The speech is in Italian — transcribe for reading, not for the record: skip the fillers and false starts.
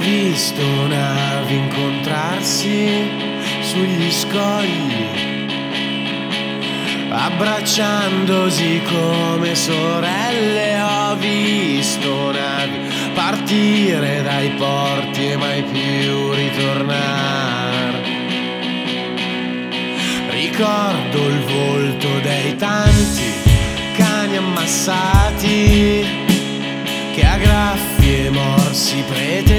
visto navi incontrarsi sugli scogli, abbracciandosi come sorelle. Ho visto navi partire dai porti e mai più ritornare. Ricordo il volto dei tanti cani ammassati che a graffie e morsi pretendevano